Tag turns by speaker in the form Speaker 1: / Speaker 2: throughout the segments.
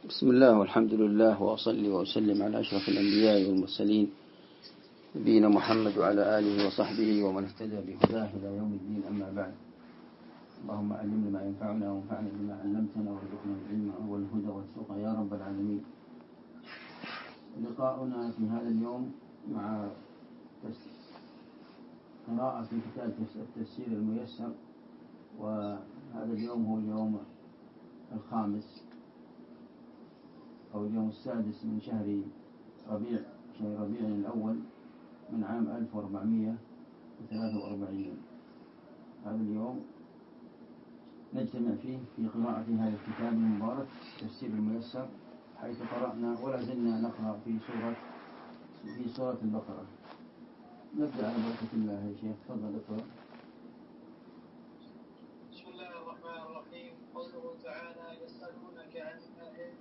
Speaker 1: بسم الله والحمد لله وأصلي وأسلم على أشرف الأنبياء والمرسلين نبينا محمد وعلى آله وصحبه ومن اهتدى بهداه إلى يوم الدين. أما بعد، اللهم علمنا ما ينفعنا وانفعنا بما علمتنا وارزقنا العلم والهدى والتقى يا رب العالمين. لقاؤنا في هذا اليوم مع قراءة في كتاب التفسير الميسر، وهذا اليوم هو اليوم الخامس أو اليوم السادس من شهر ربيع الأول من عام 1443. هذا اليوم نجتمع فيه في قراءة هذا الكتاب المبارك تفسير الميسر، حيث قرأنا ولا زلنا نقرأ في سورة البقرة. نبدأ على بركة الله يا شيخ، تفضل اقرأ.
Speaker 2: بسم الله الرحمن الرحيم. قوله تعالى: يسألونك عن الأهلة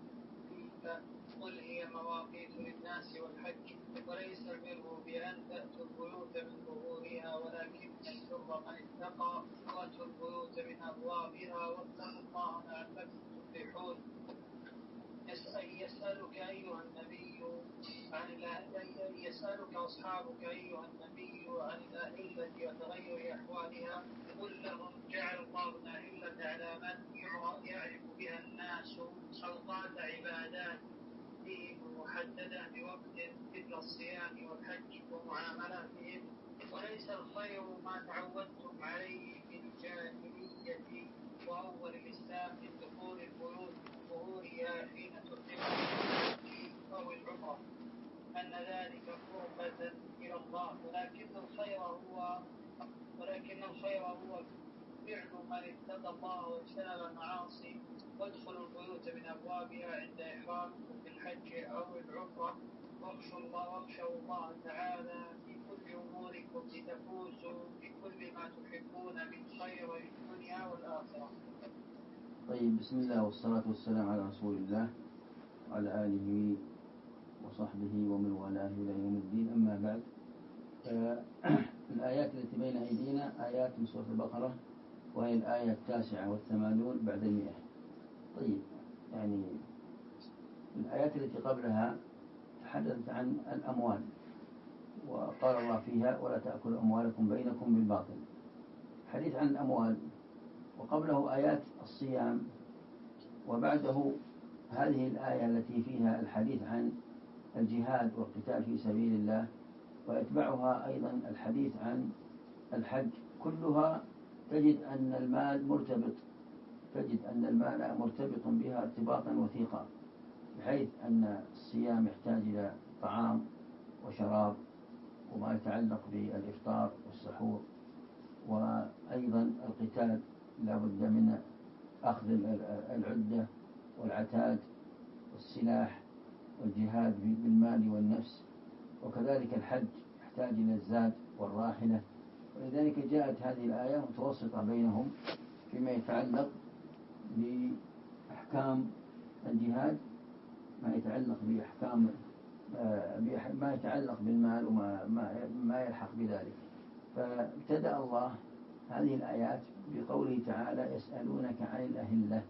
Speaker 2: قل هي مواقيت للناس والحج وليس البر بأن تأتوا البيوت من ظهورها ولكن البر من اتقى وأتوا البيوت من أبوابها واتقوا الله لعلكم تفلحون. يسألك أصحابك أيها النبي عن الأهلة وتغير أحوالها، قل لهم: جعل الله الأهلة على من يعرف بها الناس أوقات عبادات محددة بوقت مثل الصيام والحج ومعاملاتهم، وليس الخير ما تعودتم عليه في الجاهلية وأول الإسلام من دخول البيوت ظهورها حين تحرمون أو العمرة، أن ذلك قربة إلى الله، ولكن الخير هو فعل من اتقى الله واجتنب المعاصي، وادخلوا البيوت من أبوابها عند إحرامكم بالحج أو العمرة، واخشوا الله تعالى في كل أموركم لتفوزوا بكل ما تحبون من خير الدنيا والآخرة.
Speaker 1: طيب، بسم الله والصلاة والسلام على رسول الله وعلى آله وصحبه ومن والاه إلى يوم الدين. أما بعد، الآيات التي بين أيدينا آيات من سورة البقرة، وهي الآية 89 بعد 100. طيب، يعني الآيات التي قبلها تحدثت عن الأموال، وقال الله فيها: ولا تأكلوا أموالكم بينكم بالباطل. حديث عن الأموال، وقبله آيات الصيام، وبعده هذه الآية التي فيها الحديث عن الجهاد والقتال في سبيل الله، ويتبعها أيضا الحديث عن الحج. كلها تجد أن المال مرتبط بها ارتباطا وثيقا، بحيث أن الصيام يحتاج إلى طعام وشراب وما يتعلق بالإفطار والسحور، وأيضا القتال لا بد من أخذ العدة والعتاد والسلاح والجهاد بالمال والنفس، وكذلك الحج يحتاج إلى الزاد والراحلة. ولذلك جاءت هذه الآية متوسطة بينهم فيما يتعلق بأحكام الجهاد، ما يتعلق بالمال وما يلحق بذلك. فابتدأ الله هذه الآيات بقوله تعالى: يسألونك عن الأهلة،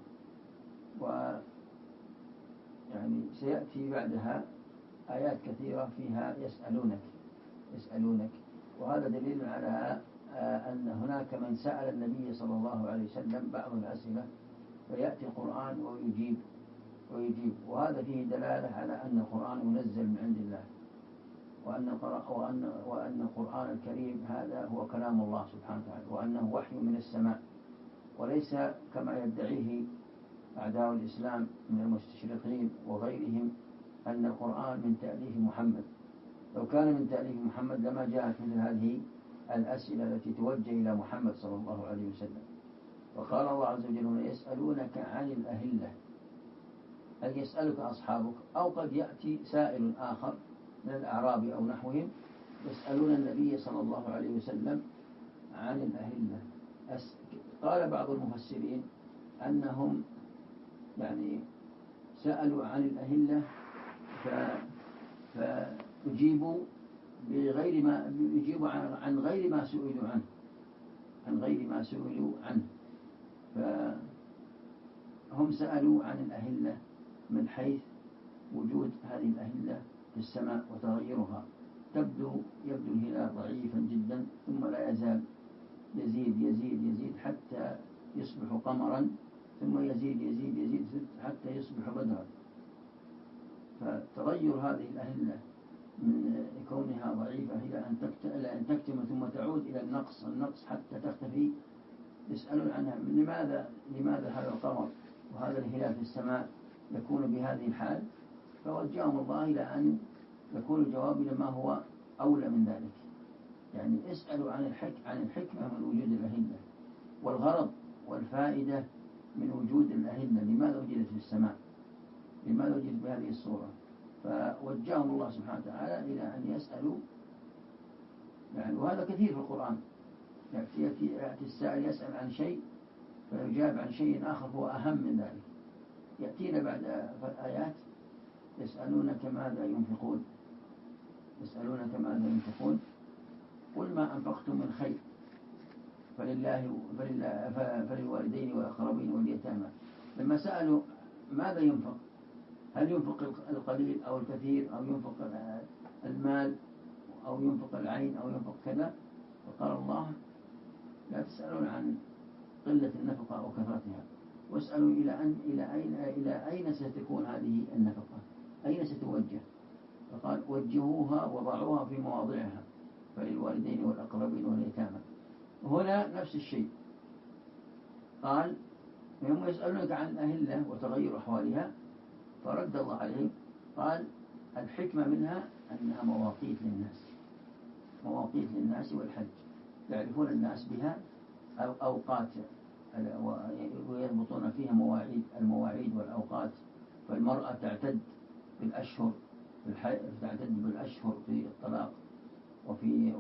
Speaker 1: ويعني سيأتي بعدها آيات كثيرة فيها يسألونك، وهذا دليل على أن هناك من سأل النبي صلى الله عليه وسلم بعض الأسئلة، فيأتي القرآن ويجيب، وهذا فيه دلالة على أن القرآن منزل من عند الله، وأن القرآن الكريم هذا هو كلام الله سبحانه وتعالى، وأنه وحي من السماء، وليس كما يدعيه أعداء الإسلام من المستشرقين وغيرهم أن القرآن من تأليف محمد. لو كان من تأليف محمد لما جاءت مثل هذه الأسئلة التي توجه إلى محمد صلى الله عليه وسلم. وقال الله عز وجل: يسألونك عن الأهلة، أن يسألك أصحابك، أو قد يأتي سائل آخر من الأعراب أو نحوهم يسألون النبي صلى الله عليه وسلم عن الأهلة. قال بعض المفسرين أنهم يعني سألوا عن الأهلة فأجيبوا عن غير ما سئلوا عنه، فهم سألوا عن الأهلة من حيث وجود هذه الأهلة في السماء وتغيرها. يبدو الهلال ضعيفا جدا، ثم لا يزال يزيد حتى يصبح قمرا، ثم يزيد حتى يصبح بدرا. فتغير هذه الأهلة من كونها ضعيفة إلى أن تكتمل ثم تعود إلى النقص حتى تختفي. يسألون عنها لماذا هذا القمر وهذا الهلال في السماء يكون بهذه الحال؟ فوجههم الله إلى أن يكون الجواب إلى ما هو أولى من ذلك. يعني اسألوا عن الحكمة من وجود الأهلة، والغرض والفائدة من وجود الأهلة، لماذا وجدت في السماء، لماذا وجدت بهذه الصورة. فوجههم الله سبحانه وتعالى إلى أن يسألوا. يعني وهذا كثير في القرآن، يأتي السائل يسأل عن شيء فيجاب عن شيء آخر هو أهم من ذلك. يأتينا بعد آيات يسألونك ماذا ينفقون قل ما أنفقتم من خير فللوالدين والأقربين واليتامى. لما سألوا ماذا ينفق، هل ينفق القليل أو الكثير، أو ينفق المال أو ينفق العين أو ينفق كذا، فقال الله لا تسألون عن قلة النفقة أو كثرتها، واسألوا إلى أين ستكون هذه النفقة، أين ستوجه. فقال وجهوها وضعوها في مواضعها فللوالدين والأقربين واليتامى. هنا نفس الشيء، قال هم يسألونك عن الأهلة وتغير أحوالها، فرد الله عليهم قال الحكمة منها أنها مواقيت للناس والحج، يعرفون الناس بها أوقات ويضبطون فيها المواعيد والأوقات. فالمرأة تعتد بالأشهر في الطلاق وفي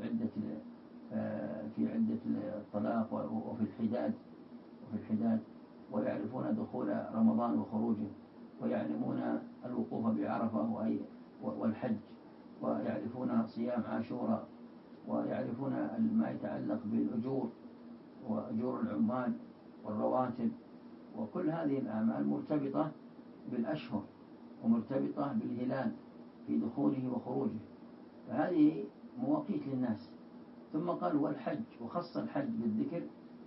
Speaker 1: عدة الطلاق وفي الحداد، ويعرفون دخول رمضان وخروجه، ويعلمون الوقوف بعرفة والحج، ويعرفون صيام عاشوراء، ويعرفون ما يتعلق بالأجور وأجور العمال والرواتب. وكل هذه الأعمال مرتبطة بالأشهر ومرتبطة بالهلال في دخوله وخروجه، فهذه مواقيت للناس. ثم قال والحج، وخص الحج بالذكر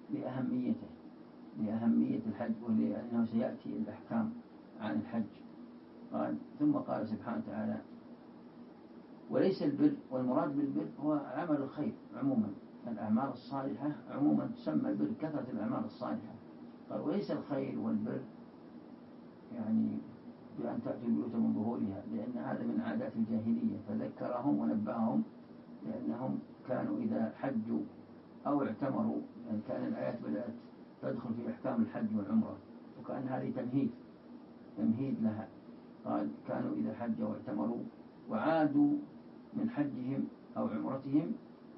Speaker 1: لأهمية الحج ولأنه سيأتي الأحكام عن الحج. ثم قال سبحانه وتعالى وليس البر، والمراد بالبر هو عمل الخير عموما، الأعمال الصالحة عموما تسمى البر، كثرة الأعمال الصالحة. قال وليس الخير والبر يعني بأن تأتوا البيوت من ظهورها، لأن هذا من عادات الجاهلية، فذكرهم ونبههم لأنهم كانوا إذا حجوا أو اعتمروا، يعني كان الآيات بدأت تدخل في أحكام الحج والعمرة، وكأن هذه تمهيد لها. قال كانوا إذا حجوا واعتمروا وعادوا من حجهم أو عمرتهم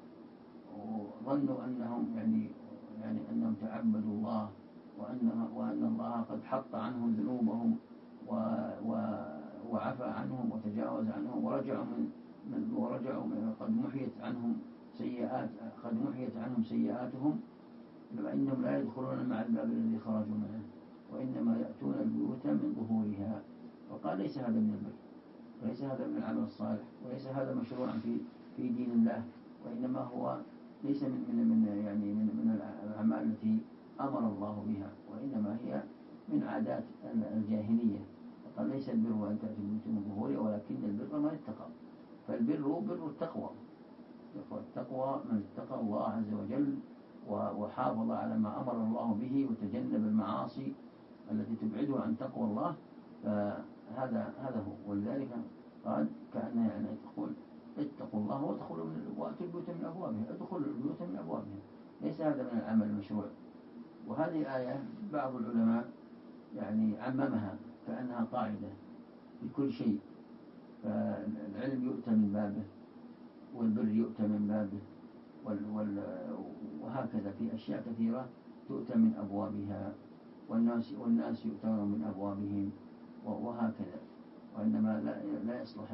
Speaker 1: وظنوا أنهم يعني أنهم تعبدوا الله، وأن الله قد حط عنهم ذنوبهم وعفى عنهم وتجاوز عنهم، ورجعوا قد محيت عنهم سيئاتهم، فإنهم لا يدخلون مع الباب الذي خرجوا منه، وإنما يأتون البيوت من ظهورها. وقال ليس هذا من البر، وليس هذا من العمل الصالح، وليس هذا مشروعا في دين الله، وإنما هو ليس من الأعمال التي أمر الله بها، وإنما هي من عادات الجاهلية. فقال ليس البر أن تأتي البيوت من ظهورها ولكن البر من اتقى. فالبر بر التقوى، من اتقى الله عز وجل وحافظ على ما أمر الله به وتجنب المعاصي التي تبعده عن تقوى الله، فهذا هو. ولذلك قال كأنه يعني تقول اتقوا الله واتوا البيوت من أبوابها، ادخلوا البيوت من أبوابها، ليس هذا من العمل المشروع. وهذه الآية بعض العلماء يعني عممها كأنها قاعدة في كل شيء، فالعلم يؤتى من بابه، والبر يؤتى من بابه، وهكذا في أشياء كثيرة تؤتى من أبوابها، والناس يؤتون من أبوابهم، وهكذا. وإنما لا يصلح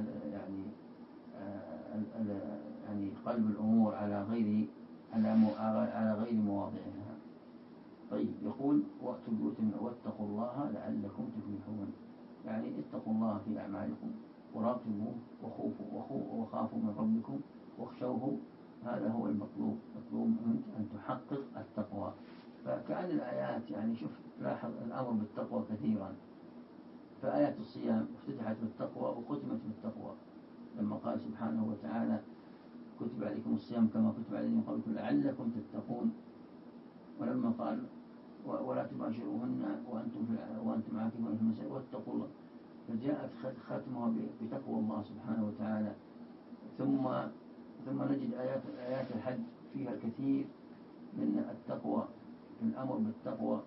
Speaker 1: يعني قلب الأمور على غير مواضعها. طيب، يقول واتقوا الله لعلكم تفلحون، فاتقوا الله في أعمالكم وراقبوه وخافوا من ربكم واخشوه. هذا هو المطلوب منك أن تحقق التقوى. فكأن الآيات يعني شوف لاحظ الأمر بالتقوى كثيرا، فآيات الصيام افتتحت بالتقوى وختمت بالتقوى لما قال سبحانه وتعالى كتب عليكم الصيام كما كتب عليكم من قبلكم لعلكم تتقون. ولما قال ولا تباشروهن وأنتم عاكفون في المساجد واتقوا الله، فجاءت ختمها بتقوى الله سبحانه وتعالى. ثم نجد آيات الحج فيها الكثير من التقوى، في الأمر بالتقوى،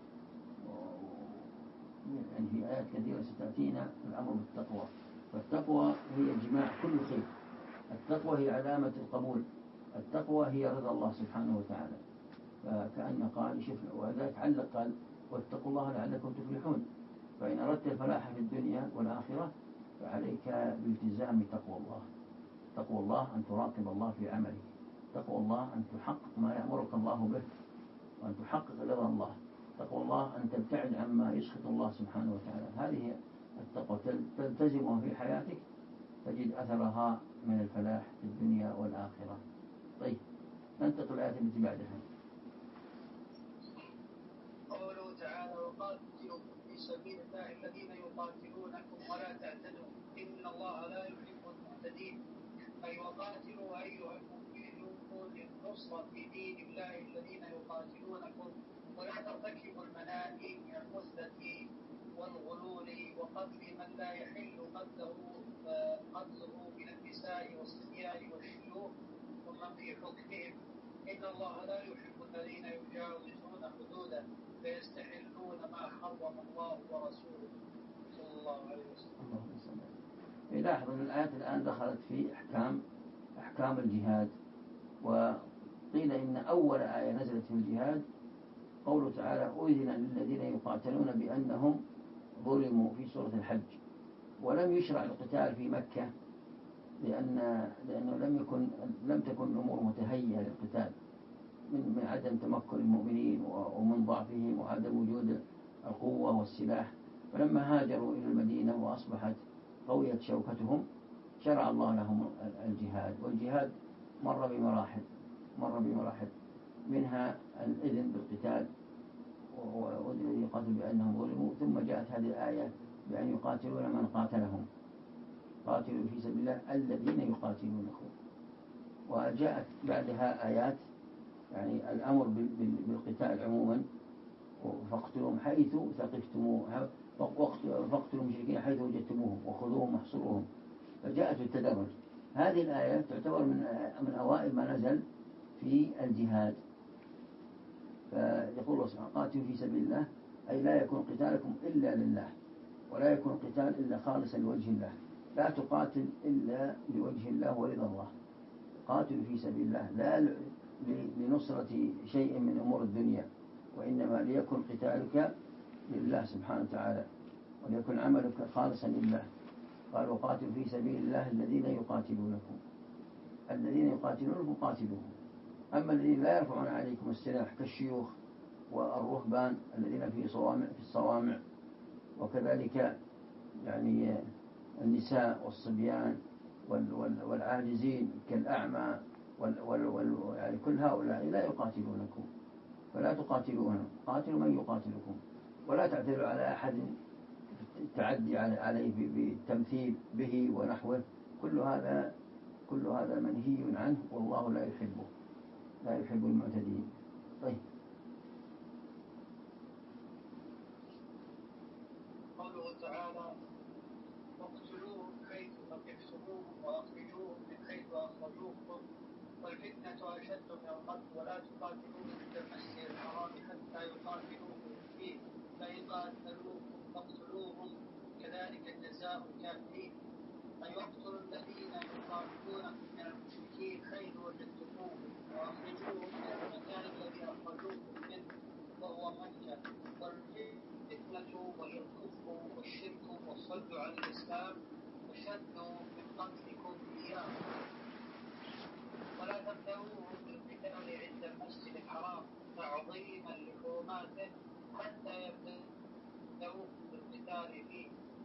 Speaker 1: يعني في آيات كثيرة ستأتينا الأمر بالتقوى. فالتقوى هي جماع كل خير، التقوى هي علامة القبول، التقوى هي رضا الله سبحانه وتعالى. فكأن قال شفنا، وذلك علق قال واتقوا الله لعلكم تفلحون. فإن أردت الفلاح في الدنيا والآخرة فعليك بالتزام تقوى الله. تقوى الله أن تراقب الله في عملك، تقوى الله أن تحقق ما يأمرك الله به وأن تحقق رضا الله، تقوى الله أن تبتعد عما يسخط الله سبحانه وتعالى. هذه التقوى تلتزمها في حياتك تجد أثرها من الفلاح في الدنيا والآخرة. طيب ننتقل الآية التي بعدها.
Speaker 2: قوله تعالى وقاتلوا في سبيل الله الذين يقاتلونكم ولا تعتدوا إن الله لا يحب المعتدين. أي وقاتلوا أيها المؤمنون للنصرة في دين الله الذين يقاتلونكم ولا ترتكبوا المناهي من المثلة والغلول وقتل من لا يحل قتله من النساء والصبيان والشيوخ ومن في حكمهم. إن الله لا يحب الذين يجاوزون حدوده فيستحلون ما حرم الله ورسوله صلى الله عليه وسلم.
Speaker 1: لاحظ أن الآيات الآن دخلت في أحكام الجهاد. وقيل إن أول آية نزلت في الجهاد قوله تعالى أذن للذين يقاتلون بأنهم ظلموا في سورة الحج. ولم يشرع القتال في مكة لأنه لم تكن الأمور متهيئة للقتال من عدم تمكن المؤمنين ومن ضعفهم وعدم وجود القوة والسلاح. فلما هاجروا إلى المدينة وأصبحت قويت شوكتهم شرع الله لهم الجهاد. والجهاد مر بمراحل منها الإذن بالقتال وأذن الذين يقاتلون بأنهم ظلموا، ثم جاءت هذه الآية بأن يقاتلون من قاتلهم، قاتلوا في سبيل الله الذين يقاتلونكم. وجاءت بعدها آيات يعني الأمر بالقتال عموما فاقتلوهم حيث ثقفتموهم فاقتلوا المشركين حيث وجدتموهم وخذوهم واحصروهم. فجاءت بالتدرج. هذه الآية تعتبر من أوائل ما نزل في الجهاد. فيقول الله سبحانه قاتلوا في سبيل الله أي لا يكون قتالكم إلا لله، ولا يكون قتال إلا خالصا لوجه الله. لا تقاتل إلا لوجه الله ورضا الله. قاتلوا في سبيل الله لا لنصرة شيء من أمور الدنيا، وإنما ليكن قتالك لله سبحانه وتعالى وليكن عملك خالصا لله. قال وقاتلوا في سبيل الله الذين يقاتلونكم. الذين يقاتلونكم قاتلوهم. أما الذين لا يرفعون عليكم السلاح كالشيوخ والرهبان الذين في الصوامع وكذلك يعني النساء والصبيان والعاجزين كالأعمى يعني كل هؤلاء لا يقاتلونكم، فلا تقاتلوهم، قاتلوا من يقاتلكم. ولا تعتدوا على أحد التعدي عليه بالتمثيل به ونحوه. كل هذا منهي عنه والله لا يحب المعتدين. طيب
Speaker 2: قوله تعالى واقتلوهم حيث ثقفتموهم وأخرجوهم من حيث أخرجوكم والفتنة أشد من القتل ولا تقاتلوهم عند المسجد الحرام حتى يقاتلوكم فيه فإن قاتلوكم فاقتلوهم كذلك جزاء الكافرين. أي اقتلوا الذين يقاتلونكم من المشركين حيث وجدتموهم وأخرجوهم من المكان الذي أخرجوكم منه وهو مكة. والفتنة وهي الكفر والشرك والصد عن الإسلام أشد من قتلكم إياه. ولا تبدأوهم بالقتال عند المسجد الحرام تعظيما لحرماته حتى يبدأوكم بالقتال فيه فإن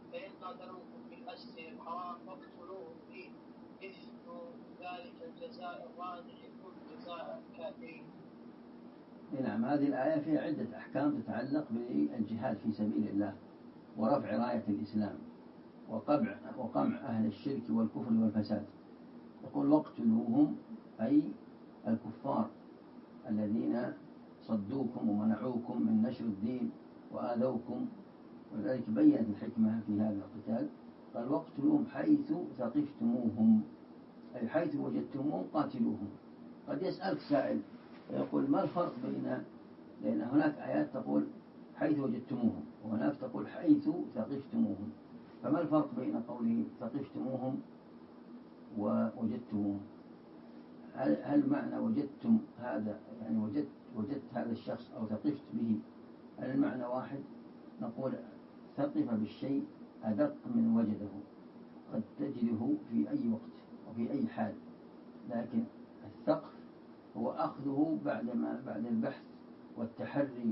Speaker 2: قاتلوكم في المسجد الحرام فاقتلوهم فيه مثل ذلك الجزاء الراجع يكون جزاء الكافرين.
Speaker 1: نعم، هذه الآية فيها عدة أحكام تتعلق بالجهاد في سبيل الله ورفع راية الإسلام وقمع أهل الشرك والكفر والفساد. يقول واقتلوهم أي الكفار الذين صدوكم ومنعوكم من نشر الدين وآذوكم، ولذلك بيّنت الحكمة في هذا القتال. قال واقتلوهم حيث ثقفتموهم، أي حيث وجدتموهم قاتلوهم. قد يسألك سائل ويقول ما الفرق بين، لأن هناك آيات تقول حيث وجدتموهم وهناك تقول حيث ثقفتموهم، فما الفرق بين قوله ثقفتموهم ووجدتموهم؟ هل معنى وجدتم هذا يعني وجدت هذا الشخص أو ثقفت به، هل المعنى واحد؟ نقول ثقف بالشيء أدق من وجده، قد تجده في أي وقت وفي أي حال، لكن الثقف هو أخذه بعد البحث والتحري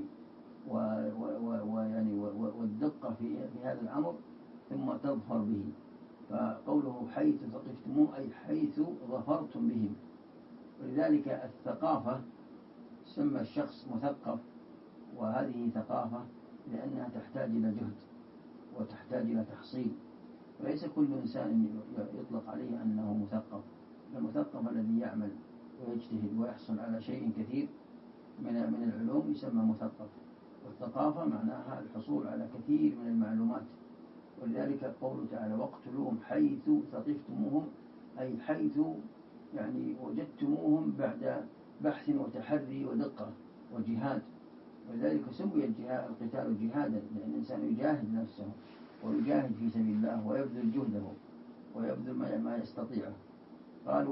Speaker 1: والدقة في هذا الأمر ثم تظفر به. فقوله حيث ثقفتموه أي حيث ظفرتم بهم. ولذلك الثقافة سمى الشخص مثقف، وهذه ثقافة لأنها تحتاج إلى جهد وتحتاج إلى تحصيل، وليس كل إنسان يطلق عليه أنه مثقف. المثقف الذي يعمل ويجتهد ويحصل على شيء كثير من العلوم يسمى مثقف، والثقافة معناها الحصول على كثير من المعلومات. ولذلك قوله تعالى واقتلوهم حيث ثقفتموهم أي حيث يعني وجدتموهم بعد بحث وتحري ودقة وجهاد. ولذلك سمي القتال جهادا، لأن الإنسان يجاهد نفسه ويجاهد في سبيل الله ويبذل جهده ويبذل ما يستطيعه. قال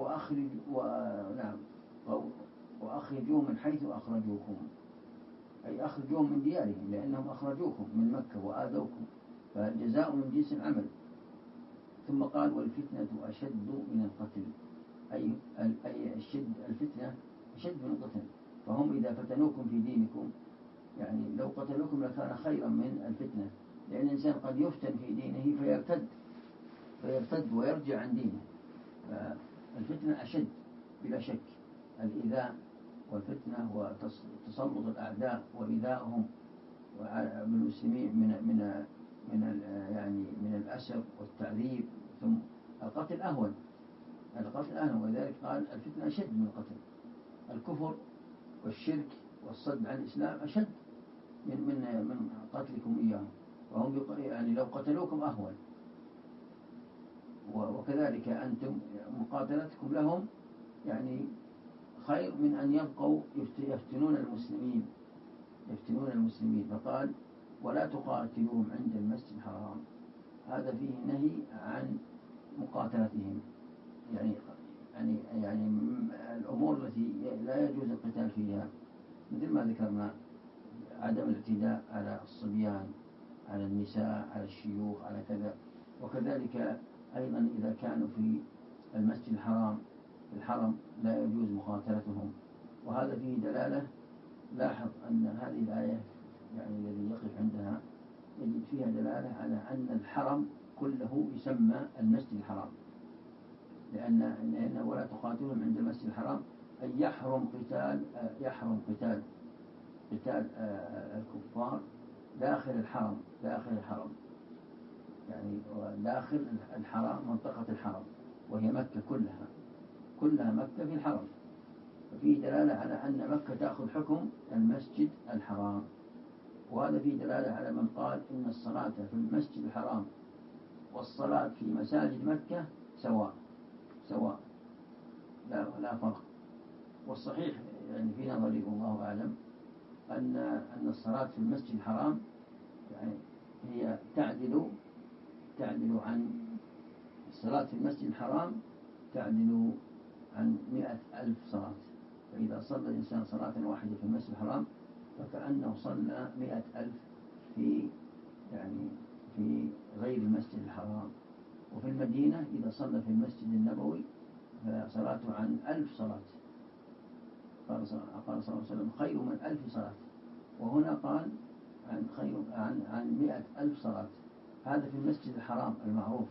Speaker 1: وأخرجوهم من حيث أخرجوكم، أي أخرجوهم من ديارهم لأنهم أخرجوكم من مكة وآذوكم، فالجزاء من جنس العمل. ثم قال والفتنة أشد من القتل، أي الفتنة أشد من القتل. فهم إذا فتنوكم في دينكم يعني لو قتلوكم لكان خيرا من الفتنة، لأن الإنسان قد يفتن في دينه فيرتد ويرجع عن دينه. فالفتنة أشد بلا شك، الإيذاء والفتنة وتسلط الأعداء وإيذائهم بالمسلمين من الأسر والتعذيب، ثم القتل أهون. ولذلك قال الفتنة أشد من القتل. الكفر والشرك والصد عن الإسلام أشد من قتلكم إياهم، وهم يعني لو قتلوكم أهون. وكذلك أنتم مقاتلتكم لهم يعني خير من أن يبقوا يفتنون المسلمين. فقال ولا تقاتلوهم عند المسجد الحرام، هذا فيه نهي عن مقاتلتهم، يعني الأمور التي لا يجوز القتال فيها، مثل ما ذكرنا عدم الاعتداء على الصبيان، على النساء، على الشيوخ، على كذا. وكذلك أيضا إذا كانوا في المسجد الحرام في الحرم لا يجوز مقاتلتهم. وهذا فيه دلالة، لاحظ أن هذه الآية يعني الذي يقف عندها يجد فيها دلالة على أن الحرم كله يسمى المسجد الحرام، لأن ولا تقاتلهم عند المسجد الحرام أي يحرم قتال الكفار داخل الحرم يعني داخل الحرم، منطقة الحرم وهي مكة كلها مكة في الحرم. ففيه دلالة على أن مكة تأخذ حكم المسجد الحرام. وهذا فيه دلالة على من قال إن الصلاة في المسجد الحرام والصلاة في مساجد مكة سواء لا فرق. والصحيح يعني في نظري والله أعلم أن الصلاة في المسجد الحرام يعني هي تعدل عن الصلاة في المسجد الحرام تعدل عن 100,000 صلاة. فإذا صلى الإنسان صلاة واحدة في المسجد الحرام فكأنه صلى 100,000 في غير المسجد الحرام. وفي المدينة إذا صلى في المسجد النبوي فصلاته عن 1000 صلاة. قال صلى الله عليه وسلم خير من 1000 صلاة، وهنا قال عن 100,000 صلاة. هذا في المسجد الحرام المعروف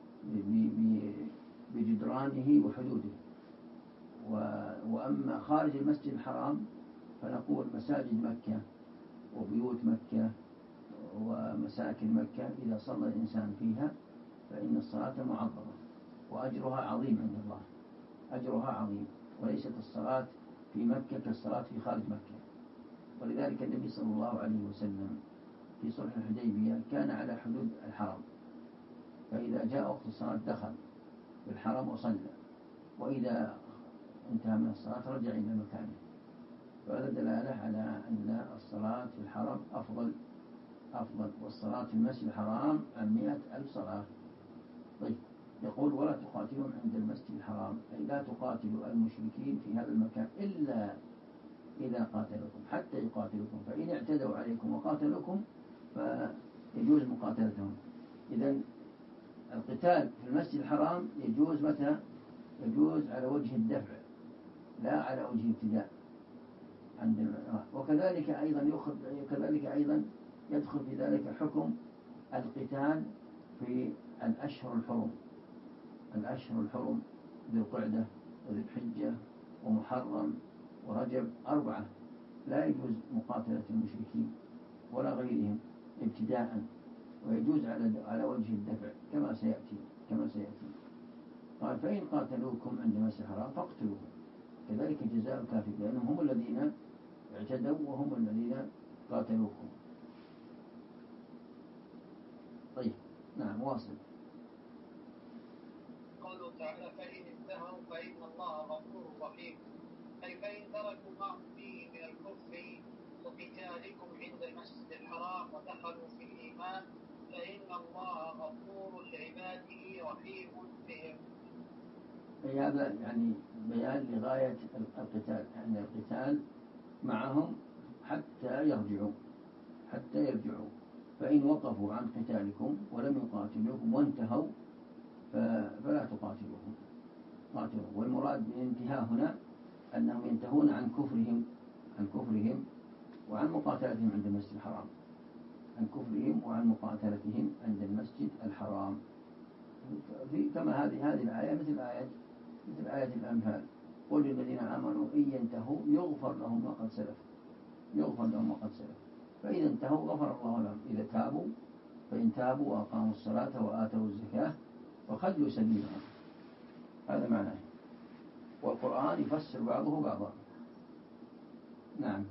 Speaker 1: بجدرانه وحدوده. وأما خارج المسجد الحرام فنقول مساجد مكة وبيوت مكة ومساكن مكة إذا صلى الإنسان فيها فإن الصلاة معظمة وأجرها عظيم عند الله، أجرها عظيم، وليست الصلاة في مكة كالصلاة في خارج مكة. ولذلك النبي صلى الله عليه وسلم في صلح الحديبية كان على حدود الحرم، فإذا جاء وقت الصلاة دخل في الحرم وصلى، وإذا انتهى من الصلاة رجع إلى مكانه. وهذا دلالة على أن الصلاة في الحرم أفضل، والصلاة في المسجد الحرام عن 100,000 صلاة. طيب، يقول ولا تقاتلون عند المسجد الحرام، أي لا تقاتلوا المشركين في هذا المكان إلا إذا قاتلوكم حتى يقاتلوكم، فإن اعتدوا عليكم وقاتلوكم فيجوز مقاتلتهم. إذن القتال في المسجد الحرام يجوز متى؟ يجوز على وجه الدفع لا على وجه الابتداء. وكذلك أيضا يدخل في ذلك حكم القتال في الأشهر الحرم ذي القعدة وذي الحجة ومحرم ورجب 4 لا يجوز مقاتلة المشركين ولا غيرهم ابتداء، ويجوز على وجه الدفع كما سيأتي. قال فإن قاتلوكم عند المسجد الحرام فاقتلوهم كذلك جزاء الكافر، لأنهم هم الذين اعتدوا وهم الذين قاتلوكم. طيب، نعم، واصل.
Speaker 2: قوله تعالى فإن انتهوا فإن الله غفور رحيم، أي فإن تركوا ما هم فيه من الكفر وقتالكم عند المسجد الحرام ودخلوا في الإيمان فإن الله غفور لعباده رحيم بهم.
Speaker 1: أي هذا يعني بيان لغاية القتال، يعني القتال معهم حتى يرجعوا، فإن وقفوا عن قتالكم ولم يقاتلوكم وانتهوا فلا تقاتلوهم. والمراد بالانتهاء هنا أنهم ينتهون عن كفرهم وعن مقاتلتهم عند المسجد الحرام، عند المسجد الحرام. كما هذه الآية مثل آية الأنفال، قل للذين آمنوا إن ينتهوا يغفر لهم ما قد سلف، فإذا انتهوا غفر الله لهم. إذا تابوا فإن تابوا وأقاموا الصلاة وآتوا الزكاة وخلوا سبيلهم. هذا معناه، والقرآن يفسر بعضه بعضا. نعم.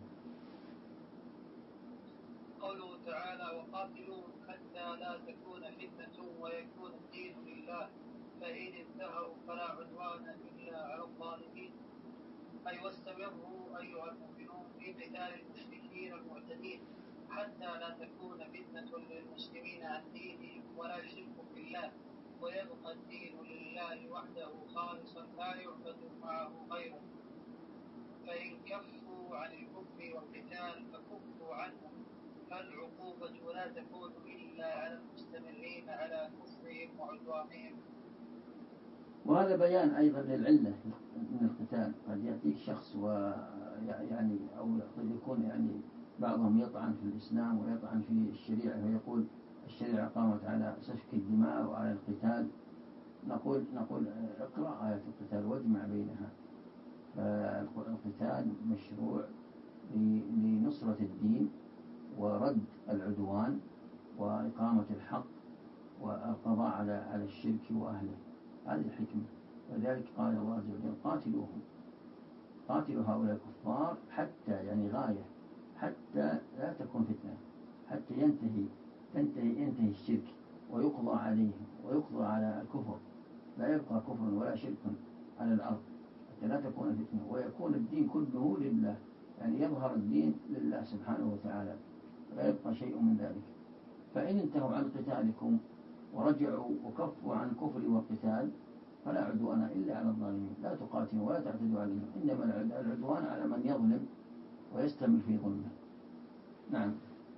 Speaker 2: قوله تعالى وقاتلوهم حتى لا تكون فتنة ويكون الدين لله فإن انتهوا فلا عدوان إلا على الظالمين، أي واستمروا أيها المؤمنون في قتال المشركين المعتدين حتى لا تكون فتنة للمسلمين عن دينهم ولا يشركوا بالله ويبقى الدين لله وحده خالصا لا يعبد معه غيره. فإن كفوا عن الكفر والقتال فكفوا عنهم، فالعقوبة لا تكون إلا على المستمرين على كفرهم وعدوانهم.
Speaker 1: وهذا بيان أيضا للعلة من القتال. قد يأتيك شخص ويعني أو قد يكون يعني بعضهم يطعن في الإسلام ويطعن في الشريعة ويقول الشريعة قامت على سفك الدماء وعلى القتال. نقول اقرأ آية القتال واجمع بينها. فالقتال مشروع لنصرة الدين ورد العدوان وإقامة الحق والقضاء على الشرك وأهله. هذه الحكمة. ولذلك قال الله عز وجل قاتلوا هؤلاء الكفار حتى يعني غاية حتى لا تكون فتنة، حتى ينتهي الشرك ويقضى عليهم ويقضى على الكفر، لا يبقى كفر ولا شرك على الأرض، حتى لا تكون فتنة ويكون الدين كله لله، يعني يظهر الدين لله سبحانه وتعالى لا يبقى شيء من ذلك. فإن انتهوا عن قتالكم ورجعوا وكفوا عن الكفر والقتال فلا عدوان إلا على الظالمين، لا تقاتلوا ولا تعتدوا عليهم، إنما العدوان على من يظلم ويستمر في ظلمه. نعم.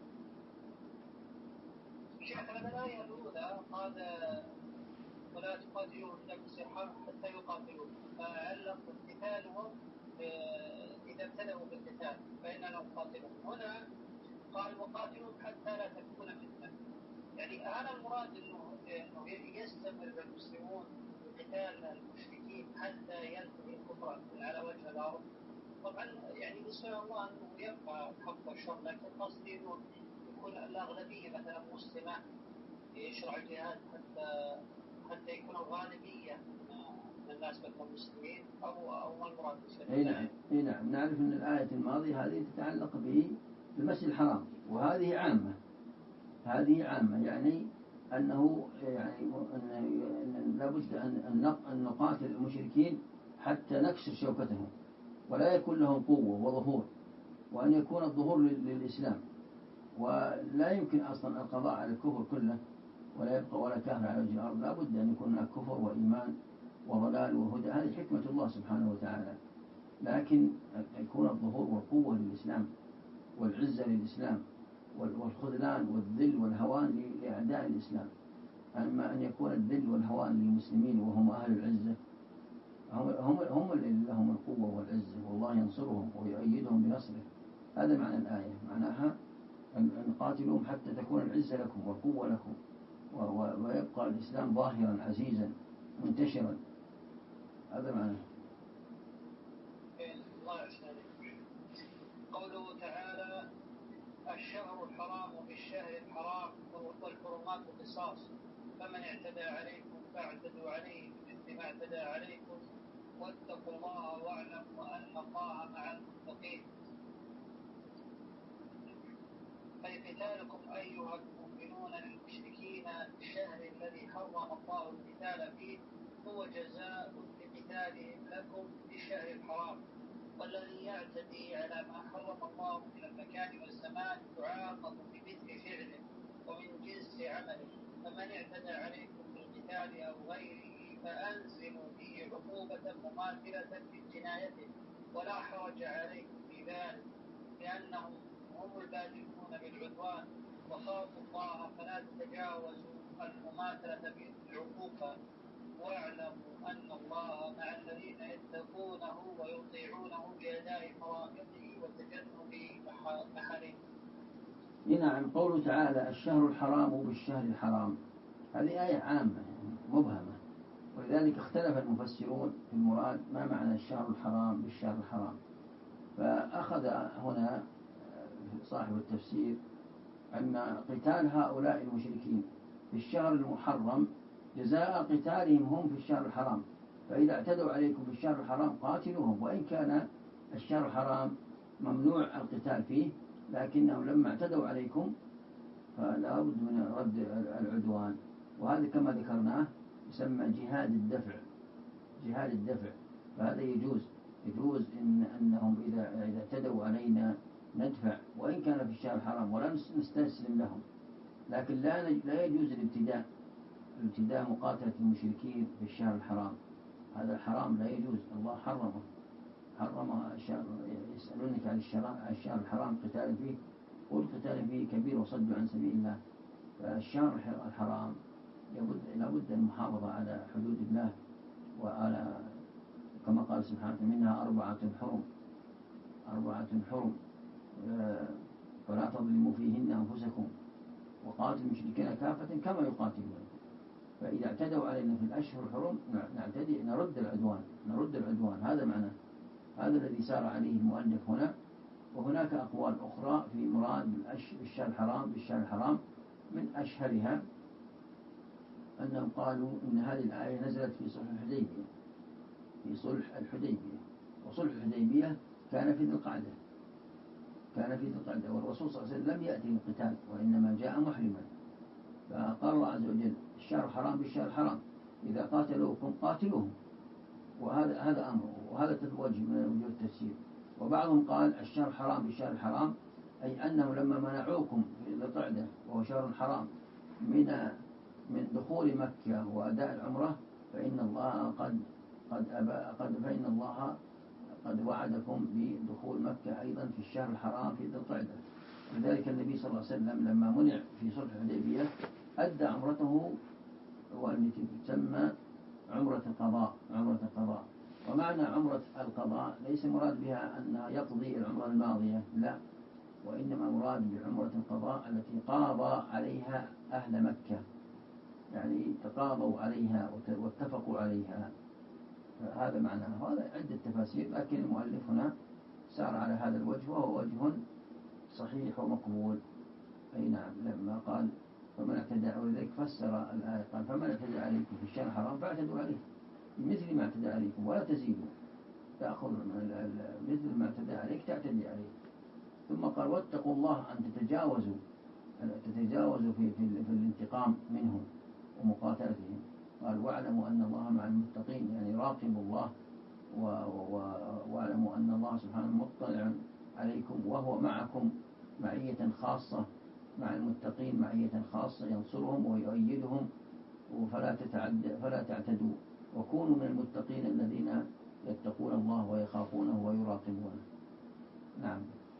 Speaker 2: شيخنا الآية الأولى قال ولا تقاتلوهم حتى يقاتلوا، فعلق قتالهم إذا ابتدأوا بالقتال فإننا نقاتلهم. هنا قال وقاتلوهم حتى لا تكون فتنة، يعني هل المراد انه يستمر المسلمون بقتال المشركين حتى ينتهي الكفر على وجه الارض؟ طبعا يعني نسأل الله انه يبقى حق الشر، لكن قصدي انه يكون الاغلبيه مثلا مسلمه يشرع الجهاد حتى يكون الغالبيه من الناس مثل المسلمين، او ما المراد بالشيء؟
Speaker 1: اي نعم، نعرف ان الايه الماضيه هذه تتعلق بالمسجد الحرام، وهذه عامه، هذه عامه، يعني انه أن لابد ان نقاتل المشركين حتى نكسر شوكتهم ولا يكون لهم قوه وظهور، وان يكون الظهور للاسلام، ولا يمكن اصلا القضاء على الكفر كله ولا يبقى ولا كافر على وجه الارض، لابد ان يكون هناك كفر وايمان وضلال وهدى، هذه حكمه الله سبحانه وتعالى. لكن يكون الظهور والقوه للاسلام والعزه للاسلام والخذلان والذل والهوان لاعداء الاسلام. اما ان يكون الذل والهوان للمسلمين وهم اهل العزه، هم الذين لهم القوه والعزه، والله ينصرهم ويؤيدهم بنصره. هذا معنى الايه، معناها أن نقاتلهم حتى تكون العزة لكم والقوة لكم، ويبقى الإسلام ظاهرا عزيزا منتشرا. هذا معنى.
Speaker 2: قوله تعالى: الشهر الحرام بالشهر الحرام والحرمات قصاص، فمن اعتدى عليكم فاعتدوا عليه بمثل ما اعتدى عليكم واتقوا الله واعلموا أن الله مع المتقين. أي قتالكم أيها المؤمنون للمشركين في الشهر الذي حرم الله القتال فيه هو جزاء لقتالهم لكم في الشهر الحرام، والذي يعتدي على ما حرم الله من المكان والزمان يعاقب بمثل فعله ومن جنس عمله، فمن اعتدى عليكم بالقتال أو غيره فأنزلوا به عقوبة مماثلة لجنايته، ولا حرج عليكم في ذلك، لأنهم هم البادئون بالعدوان، وخافوا الله فلا تتجاوزوا المماثلة بالعقوبة، واعلموا أن الله مع الذين يتقونه ويطيعونه بأداء فرائضه وتجنب محارمه.
Speaker 1: نعم، قوله تعالى الشهر الحرام بالشهر الحرام، هذه آية عامة مبهمة، ولذلك اختلف المفسرون في المراد ما معنى الشهر الحرام بالشهر الحرام. فأخذ هنا صاحب التفسير أن قتال هؤلاء المشركين في الشهر المحرم جزاء قتالهم هم في الشهر الحرام، فإذا اعتدوا عليكم في الشهر الحرام قاتلوهم، وإن كان الشهر الحرام ممنوع القتال فيه، لكنهم لما اعتدوا عليكم فلا بد من رد العدوان، وهذا كما ذكرناه يسمى جهاد الدفع، جهاد الدفع. فهذا يجوز أنهم إذا اعتدوا علينا ندفع، وإن كان في الشهر الحرام، ولا نستسلم لهم، لكن لا يجوز الابتداء مقاتلة المشركين في الشهر الحرام. هذا الحرام لا يجوز، الله حرمه يسألونك عن الشهر الحرام قتال فيه، قل قتال فيه كبير وصد عن سبيل الله. فالشهر الحرام لابد المحافظة على حدود الله، وعلى كما قال سبحانه منها أربعة حرم فلا تظلموا فيهن أنفسكم وقاتلوا المشركين كافة كما يقاتلون. فإذا اعتدوا علينا في الأشهر الحرم نرد العدوان. هذا معناه، هذا الذي سار عليه المؤلف هنا. وهناك أقوال أخرى في مراد بالشهر الحرام من أشهرها أنهم قالوا إن هذه الآية نزلت في صلح الحديبية، وصلح الحديبية كان في ذي القعدة، والرسول صلى الله عليه وسلم لم يأتي للقتال وإنما جاء محرما. فقال الله عز وجل الشهر الحرام بالشهر الحرام، إذا قاتلوكم قاتلوهم، وهذا أمر، وهذا وجه من وجوه التفسير. وبعضهم قال الشهر الحرام بالشهر الحرام أي أنهم لما منعوكم في ذي القعدة وهو شهر حرام من دخول مكة وأداء العمرة، فإن الله قد وعدكم بدخول مكة أيضا في الشهر الحرام في ذي القعدة. لذلك النبي صلى الله عليه وسلم لما منع في صلح الحديبية أدى عمرته، والتي تسمى عمرة القضاء. ومعنى عمرة القضاء ليس مراد بها أنها يقضي العمرة الماضية، لا، وإنما مراد بعمرة القضاء التي قاضى عليها أهل مكة، يعني تقاضوا عليها واتفقوا عليها، هذا معناه. هذا عدة تفاسير، لكن المؤلف هنا سار على هذا الوجه وهو وجه صحيح ومقبول. أي نعم، لما قال فمن اعتدى، ولذلك فسر الآية قال فمن اعتدى عليكم في الشهر الحرام فاعتدوا عليه مثل ما اعتدى عليكم ولا تزيدوا، تأخذ مثل ما اعتدى عليك تعتدي عليه. ثم قال واتقوا الله أن تتجاوزوا في الانتقام منهم ومقاتلتهم. قال واعلموا أن الله مع المتقين، يعني راقبوا الله واعلموا أن الله سبحانه مطلع عليكم وهو معكم معية خاصة، مع المتقين معية خاصة، ينصرهم ويؤيدهم، فلا تعتدوا، وكونوا من المتقين الذين يتقون الله ويخافونه ويراقبونه. نعم.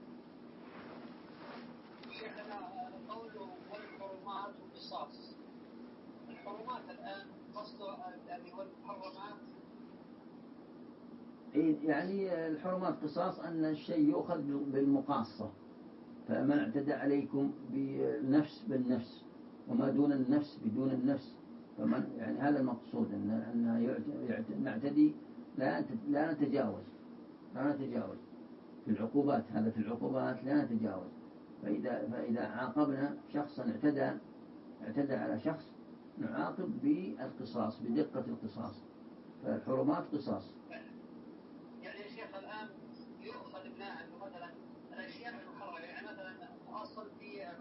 Speaker 2: شيخنا قوله والحرمات قصاص، الحرمات الآن قصده يعني والمحرمات،
Speaker 1: يعني الحرمات قصاص أن الشيء يؤخذ بالمقاصة، فمن اعتدى عليكم بالنفس بالنفس وما دون النفس بدون النفس، فمن يعني هذا المقصود أن نعتدي لا نتجاوز في العقوبات، هذا في العقوبات لا نتجاوز. فإذا عاقبنا شخصا اعتدى على شخص نعاقب بالقصاص بدقة القصاص، فالحرمات قصاص.
Speaker 2: يعني يا شيخ الآن يؤخذ بناء أنه مثلا الأشياء المحرمة، يعني مثلا أصل فيها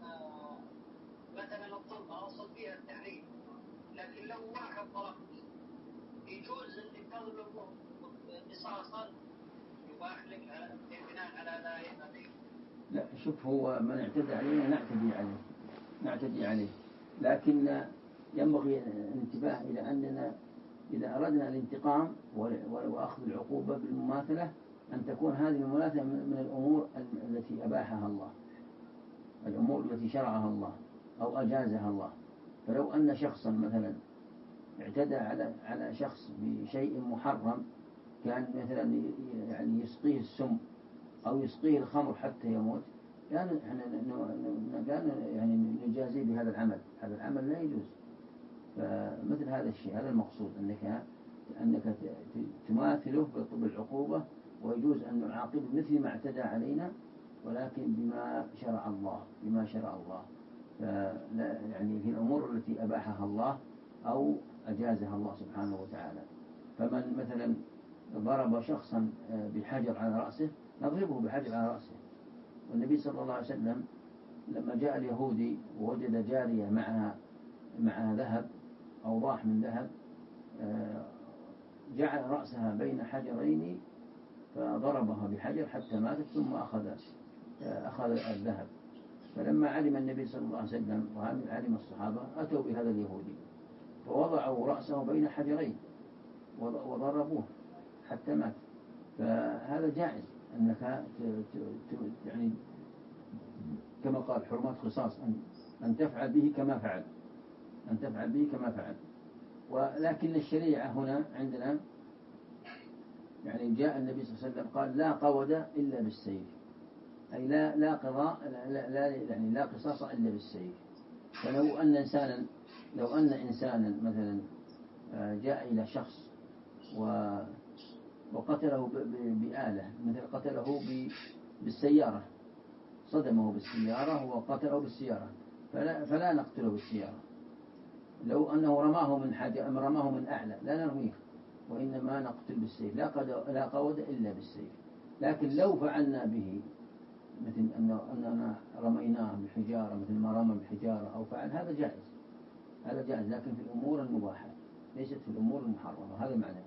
Speaker 2: مثلا الظلم أصل فيها التحريم، لكن لو واحد طلب يجوز أن تظلمه قصاصا يباح لك بناء على ذلك؟
Speaker 1: لا، شوف، هو من اعتدى علينا نعتدي عليه، لكن ينبغي الانتباه إلى أننا إذا أردنا الانتقام وأخذ العقوبة بالمماثلة أن تكون هذه المماثلة من الأمور التي أباحها الله، الأمور التي شرعها الله أو أجازها الله. فلو أن شخصا مثلا اعتدى على شخص بشيء محرم، كان مثلا يعني يسقيه السم أو يسقيه الخمر حتى يموت، كان يعني نجازي بهذا العمل، هذا العمل لا يجوز. فمثل هذا الشيء، هذا المقصود، أنك تماثله بالعقوبة، ويجوز أن نعاقب مثل ما اعتدى علينا، ولكن بما شرع الله، يعني في الأمور التي أباحها الله أو أجازها الله سبحانه وتعالى. فمن مثلا ضرب شخصا بحجر على رأسه نضربه بحجر على رأسه. والنبي صلى الله عليه وسلم لما جاء اليهودي ووجد جارية معها ذهب أو ضاح من ذهب، جعل رأسها بين حجرين فضربها بحجر حتى ماتت، ثم أخذ الذهب. فلما علم النبي صلى الله عليه وسلم وعلم الصحابة أتوا بهذا اليهودي فوضعوا رأسه بين حجرين وضربوه حتى مات. فهذا جائز أنك يعني كما قال حرمات قصاص، أن تفعل به كما فعل. ولكن الشريعة هنا عندنا يعني جاء النبي صلى الله عليه وسلم قال لا قود إلا بالسيف، أي لا قضاء يعني لا قصاص إلا بالسيف. فلو أن إنسانا مثلا جاء إلى شخص وقتله بآلة، مثل قتله بالسيارة، صدمه بالسيارة وقتله بالسيارة، فلا نقتله بالسيارة. لو أنه رماه من أعلى لا نرميه، وإنما نقتل بالسيف، لا قود إلا بالسيف. لكن لو فعلنا به مثل أننا رميناه بحجارة مثل ما رمى بحجارة أو فعل، هذا جائز، لكن في الأمور المباحة ليست في الأمور المحرمة. هذا معناه.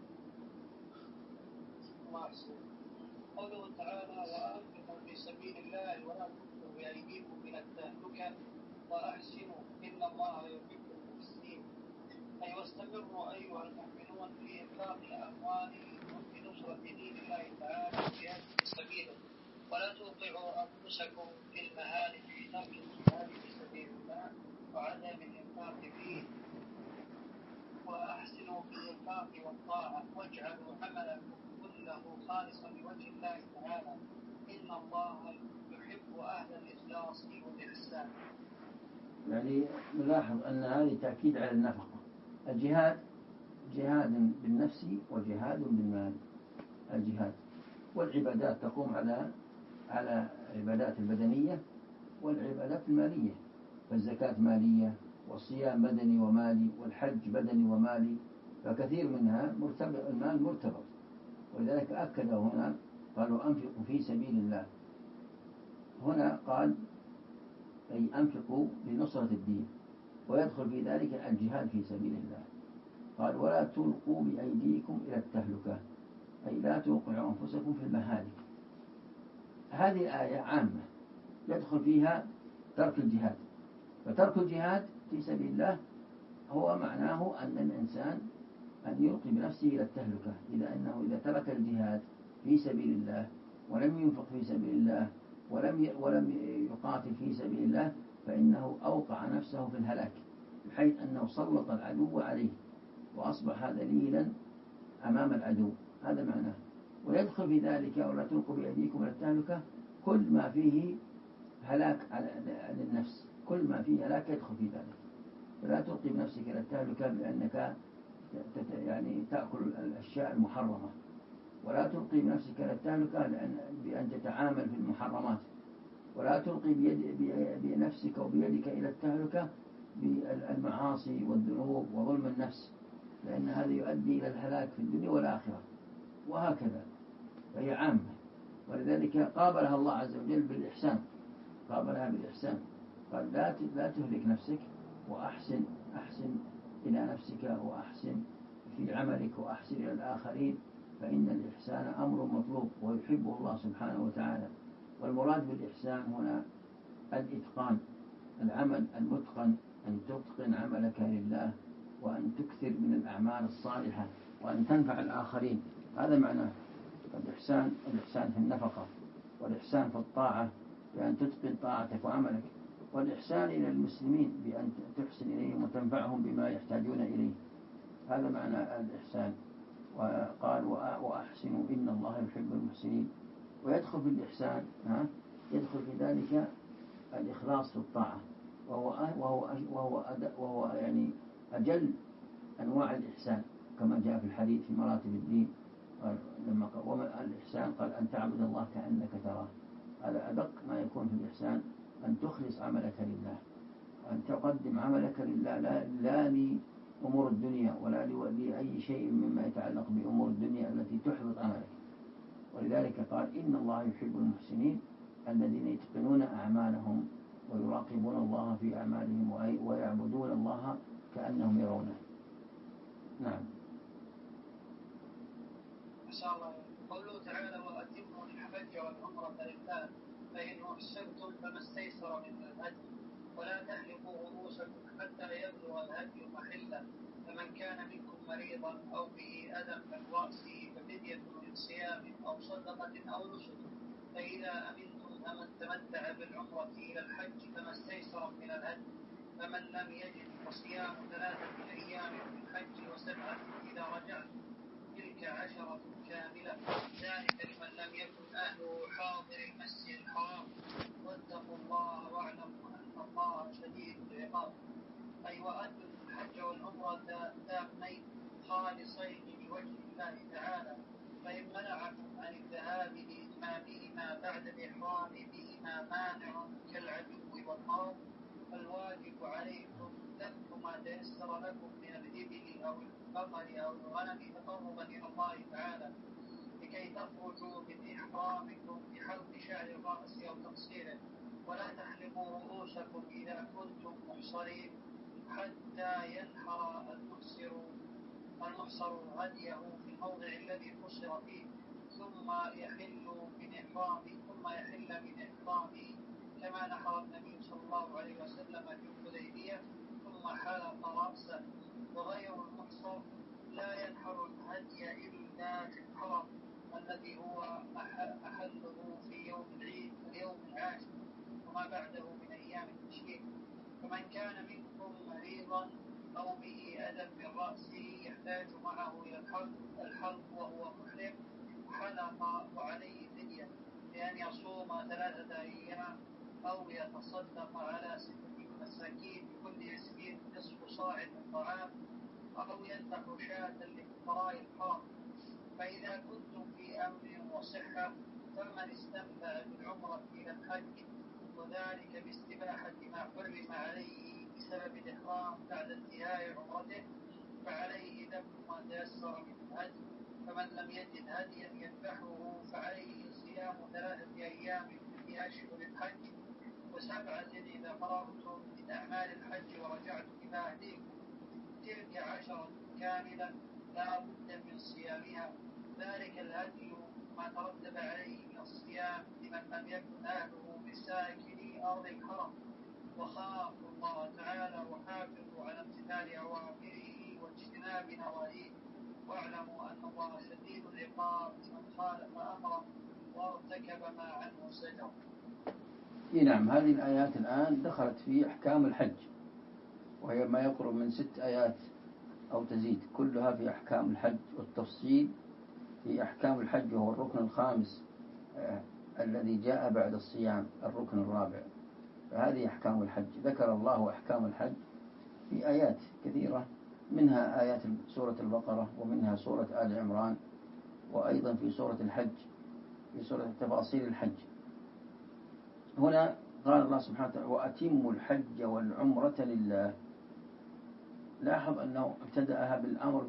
Speaker 2: قوله تعالى وأنفقوا في سبيل الله ولا تلقوا بأيديكم إلى التهلكة وأحسنوا إن الله يحب المحسنين، أي واستمروا أيها المؤمنون في إنفاق أموالكم في نصرة دين الله تعالى وجهاد في سبيله، ولا توقعوا أنفسكم في المهالك بترك الجهاد في سبيل الله وعدم الإنفاق فيه، وأحسنوا في الإنفاق والطاعة واجعلوا عملكم كله خالصا لوجه الله تعالى إن الله يحب وأهل الإخلاص والإحسان.
Speaker 1: يعني نلاحظ أن هذه تأكيد على النفقة. الجهاد جهاد بالنفس وجهاد بالمال. الجهاد والعبادات تقوم على العبادات البدنية والعبادات المالية، فالزكاة مالية، والصيام بدني ومالي، والحج بدني ومالي، فكثير منها المال مرتبط. ولذلك أكد هنا قالوا أنفقوا في سبيل الله. هنا قال أي أنفقوا لنصرة الدين، ويدخل في ذلك الجهاد في سبيل الله. قال ولا تلقوا بأيديكم إلى التهلكة، أي لا توقعوا أنفسكم في المهالك. هذه الآية عامة يدخل فيها ترك الجهاد، فترك الجهاد في سبيل الله هو معناه أن الإنسان أن يلقي بنفسه إلى التهلكة، إذا ترك الجهاد في سبيل الله ولم ينفق في سبيل الله ولم يقاتل في سبيل الله، فإنه أوقع نفسه في الهلاك، بحيث أنه سلط العدو عليه وأصبح ذليلا أمام العدو. هذا معناه. ويدخل في ذلك ولا تلقوا بأيديكم إلى التهلكة كل ما فيه هلاك للنفس، كل ما فيه هلاك يدخل في ذلك. فلا تلقي بنفسك إلى التهلكة بأنك يعني تأكل الأشياء المحرمة، ولا تلقي بنفسك إلى التهلكة بأن تتعامل في المحرمات، ولا تلقي بنفسك وبيدك إلى التهلكة بالمعاصي والذنوب وظلم النفس، لأن هذا يؤدي إلى الهلاك في الدنيا والآخرة. وهكذا فهي عامة. ولذلك قابلها الله عز وجل بالإحسان، قابلها بالإحسان، قال لا تهلك نفسك وأحسن إلى نفسك، وأحسن في عملك، وأحسن إلى الآخرين، فإن الإحسان أمر مطلوب ويحبه الله سبحانه وتعالى. والمراد بالإحسان هنا الإتقان، العمل المتقن، أن تتقن عملك لله، وأن تكثر من الأعمال الصالحة، وأن تنفع الآخرين. هذا معناه الإحسان في النفقة، والإحسان في الطاعة بأن تتقن طاعتك وعملك، والإحسان إلى المسلمين بأن تحسن إليهم وتنفعهم بما يحتاجون إليه. هذا معنى الإحسان. وقال وأحسنوا إن الله يحب المحسنين. ويدخل في الإحسان يدخل في ذلك الإخلاص في الطاعة، وهو يعني أجل أنواع الإحسان، كما جاء في الحديث في مراتب الدين. لما قال وما الإحسان قال أن تعبد الله كأنك تراه. هذا أدق ما يكون في الإحسان، أن تخلص عملك لله، أن تقدم عملك لله، لا لأمور الدنيا ولا لأي شيء مما يتعلق بأمور الدنيا التي تحبط عملك. ولذلك قال إن الله يحب المحسنين الذين يتقنون أعمالهم ويراقبون الله في أعمالهم ويعبدون الله كأنهم يرونه. نعم.
Speaker 2: ما شاء الله. قوله تعالى وأتموا الحج والعمرة لله فإن أحسنتم فما استيسر من الهدي ولا تحلقوا رؤوسكم حتى يبلغ الهدي محله، فمن كان منكم مريضا أو به أذى من رأسه ففدية من صيام أو صدقة أو نسك، فإذا أمنتم فمن تمتع بالعمرة إلى الحج فما استيسر من الهدي، فمن لم يجد فصيام 3 أيام في الحج وسبعة إذا رجعتم، تلك 10 كاملة، ذلك لمن لم يكن أهله حاضر المسجد الحرام، واتقوا الله واعلموا أن الله شديد العقاب. أي وأدوا الحج والعمرة تامين خالصين لوجه الله تعالى، فإن منعكم عن الذهاب لإتمامهما بعد الإحرام بهما مانع كالعدو والمرض، فالواجب عليكم ذبح ما تيسر لكم من الإبل أو البقر أو الغنم تقربا إلى الله تعالى، لكي تخرجوا من إحرامكم بحلق شعر الرأس أو تقصيره. ولا تحلقوا رؤوسكم إذا كنتم محصرين حتى ينحر المحصر هديه في الموضع الذي حصر فيه، ثم يحل من إحرامه كما نحر النبي صلى الله عليه وسلم في الحديبية ثم حلق رأسه. وغير المحصر لا ينحر الهدي إلا في الحرم الذي هو أحله في يوم العيد اليوم العاشر وما بعده من أيام التشريق. فمن كان منكم مريضا أو به أذى من رأسه يحتاج معه إلى الحلق وهو محرم حلق وعليه فدية، بأن يصوم 3 أيام أو يتصدق على 6 مساكين بكل مسكين نصف صاع من طعام أو يذبح شاة لفقراء الحرم. فإذا كنتم في أمن وصحة فمن استمتع بالعمرة إلى الحج وذلك باستباحة ما حرم عليه بسبب الإحرام بعد انتهاء عمرته فعليه ذبح ما تيسر من الهدي. فمن لم يجد هديا يذبحه فعليه صيام 3 أيام في أشهر الحج و7 إذا فرغتم من أعمال الحج ورجعتم إلى أهليكم تلك 10 كاملة لا بد من صيامها. ذلك الهدي ما ترتب عليه من الصيام لمن لم يكن أهله بساكني أرض الحرم. وخافوا الله تعالى وحافظوا على امتثال أوامره واجتناب نواهيه واعلموا أن الله شديد العقاب لمن خالف أمره وارتكب ما عنه زجر.
Speaker 1: نعم، هذه الآيات الآن دخلت في أحكام الحج، وهي ما يقرب من 6 آيات أو تزيد، كلها في أحكام الحج والتفصيل في أحكام الحج، وهو الركن الخامس الذي جاء بعد الصيام، الركن الرابع. فهذه أحكام الحج، ذكر الله أحكام الحج في آيات كثيرة، منها آيات سورة البقرة، ومنها سورة آل عمران، وأيضا في سورة الحج، في سورة تفاصيل الحج. هنا قال الله سبحانه وتعالى: وأتموا الحج والعمرة لله. لاحظ أنه ابتدأها بالأمر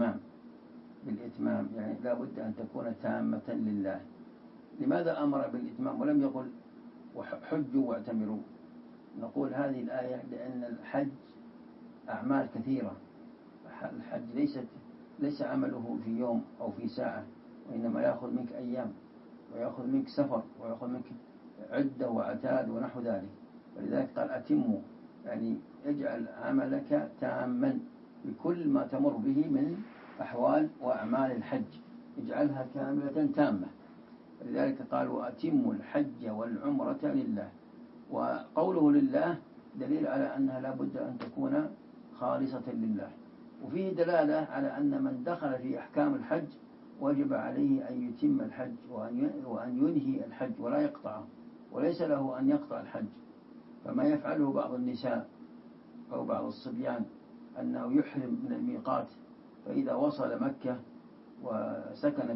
Speaker 1: بالإتمام، يعني لا بد أن تكون تامة لله. لماذا أمر بالإتمام ولم يقل وحجوا واعتمروا؟ نقول هذه الآية لأن الحج أعمال كثيرة. الحج ليس عمله في يوم أو في ساعة، وإنما يأخذ منك أيام، ويأخذ منك سفر، ويأخذ منك عدة وعتاد ونحو ذلك. ولذلك قال أتموا، يعني اجعل عملك تاما بكل ما تمر به من أحوال وأعمال الحج، اجعلها كاملة تامة. ولذلك قال وأتموا الحج والعمرة لله. وقوله لله دليل على أنها لا بد أن تكون خالصة لله، وفيه دلالة على أن من دخل في أحكام الحج وجب عليه أن يتم الحج وأن ينهي الحج ولا يقطعه، وليس له أن يقطع الحج. فما يفعله بعض النساء أو بعض الصبيان أنه يحرم من الميقات، فإذا وصل مكة وسكن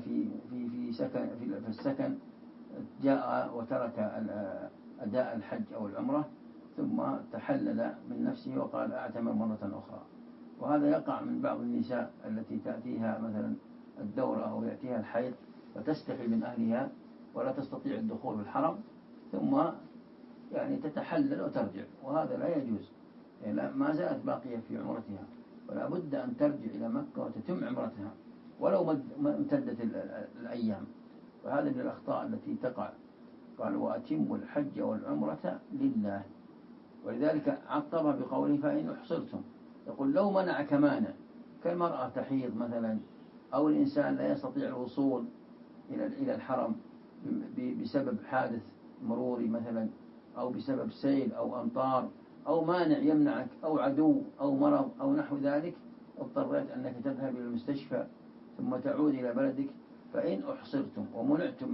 Speaker 1: في السكن جاء وترك أداء الحج أو العمرة، ثم تحلل من نفسه وقال أعتمر مرة أخرى. وهذا يقع من بعض النساء التي تأتيها مثلا الدورة أو يأتيها الحيض فتستحي من أهلها ولا تستطيع الدخول في الحرم، ثم يعني تتحلل وترجع، وهذا لا يجوز، يعني ما زالت باقية في عمرتها، ولا بد أن ترجع إلى مكة وتتم عمرتها ولو امتدت الأيام. وهذا من الأخطاء التي تقع. قال وأتموا الحج والعمرة لله. ولذلك عقبها بقوله فإن أحصرتم. يقول لو منعك مانع كالمرأة تحيض مثلا، أو الإنسان لا يستطيع الوصول إلى الحرم بسبب حادث مروري مثلا، أو بسبب سيل أو أمطار، أو مانع يمنعك، أو عدو أو مرض أو نحو ذلك، اضطريت أنك تذهب إلى المستشفى ثم تعود إلى بلدك. فإن أحصرتم ومنعتم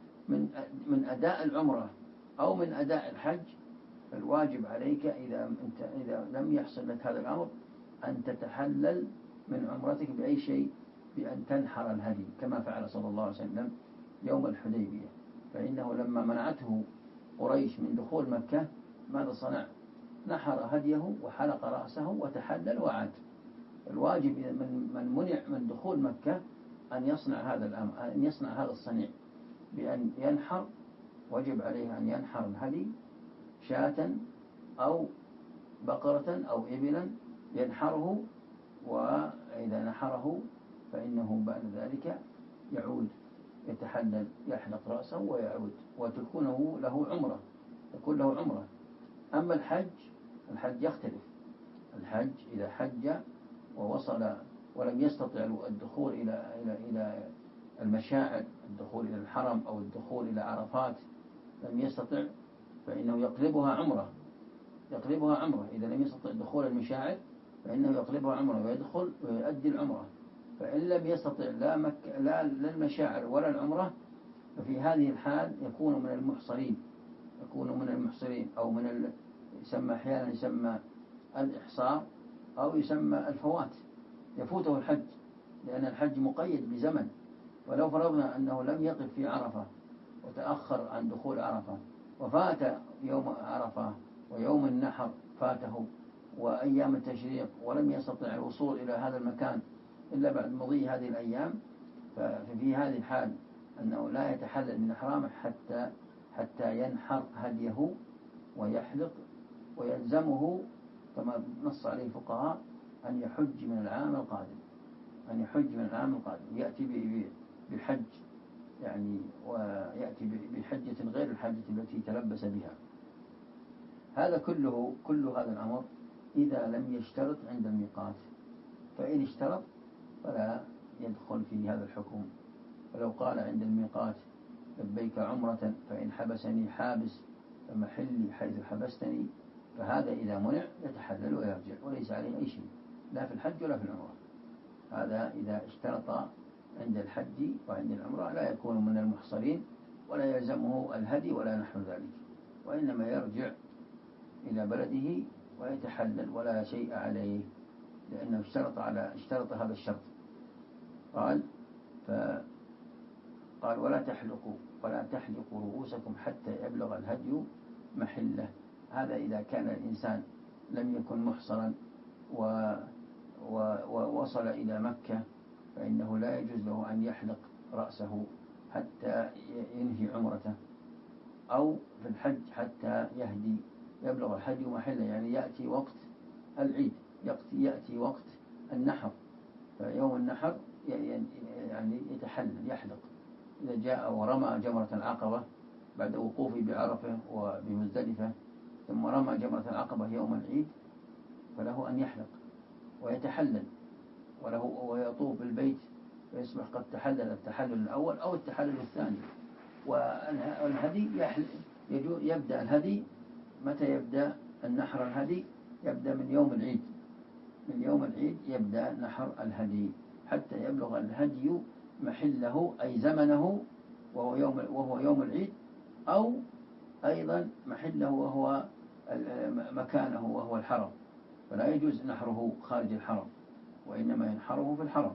Speaker 1: من أداء العمرة أو من أداء الحج، فالواجب عليك إذا لم يحصل لك هذا الأمر أن تتحلل من عمرتك بأي شيء، بأن تنحر الهدي كما فعل صلى الله عليه وسلم يوم الحديبية. فإنه لما منعته قريش من دخول مكة ماذا صنع؟ نحر هديه وحلق رأسه وتحلل وعاد. الواجب من منع من دخول مكة أن يصنع هذا الأمر، أن يصنع هذا الصنيع بأن ينحر. وجب عليه أن ينحر الهدي شاة أو بقرة أو إبلا ينحره، وإذا نحره فإنه بعد ذلك يعود يتحلل، يحلق رأسه ويعود، وتكون له عمرة. أما الحج يختلف. الحج إذا حج ووصل ولم يستطع الدخول إلى المشاعر، الدخول إلى الحرم أو الدخول إلى عرفات، لم يستطع، فإنه يقلبها عمرة. إذا لم يستطع دخول المشاعر فإنه يقلبها عمرة ويدخل ويؤدي العمرة. فإن لم يستطع لا المشاعر ولا العمرة، ففي هذه الحال يكون من المحصرين أو يسمى أحيانا يسمى الإحصار أو يسمى الفوات، يفوته الحج، لأن الحج مقيد بزمن. ولو فرضنا أنه لم يقف في عرفة وتأخر عن دخول عرفة وفات يوم عرفة ويوم النحر فاته وأيام التشريق ولم يستطع الوصول إلى هذا المكان إلا بعد مضي هذه الأيام، ففي هذه الحال أنه لا يتحلل من إحرامه حتى ينحر هديه ويحلق، ويلزمه كما نص عليه الفقهاء أن يحج من العام القادم، يأتي بالحج يعني، ويأتي بحجة غير الحجة التي تلبس بها. هذا كل هذا الأمر إذا لم يشترط عند الميقات، فإن اشترط فلا يدخل في هذا الحكم. ولو قال عند الميقات لبيك عمرة فإن حبسني حابس فمحلي حيث حبستني، فهذا إذا منع يتحلل ويرجع وليس عليه أي شيء، لا في الحج ولا في العمرة. هذا إذا اشترط عند الحج وعند العمرة لا يكون من المحصرين ولا يلزمه الهدي ولا نحو ذلك، وإنما يرجع إلى بلده ويتحلل ولا شيء عليه، لأنه اشترط هذا الشرط. قال ولا تحلقوا رؤوسكم حتى يبلغ الهدي محله. هذا إذا كان الإنسان لم يكن محصرا ووصل إلى مكة، فإنه لا يجوز له أن يحلق رأسه حتى ينهي عمرته، أو في الحج حتى يبلغ الهدي محله، يعني يأتي وقت العيد، يأتي وقت النحر، فيوم النحر يعني يتحلل يحلق. إذا جاء ورمى جمرة العقبة بعد وقوفه بعرفة وبمزدلفة ثم رمى جمرة العقبة يوم العيد، فله أن يحلق ويتحلل ويطوف بالبيت، فيصبح قد تحلل التحلل الأول أو التحلل الثاني. والهدي يبدأ الهدي متى يبدأ النحر؟ الهدي يبدأ من يوم العيد يبدأ نحر الهدي حتى يبلغ الهدي محله أي زمنه وهو يوم العيد، أو أيضا محله وهو مكانه وهو الحرم، فلا يجوز نحره خارج الحرم، وإنما ينحره في الحرم،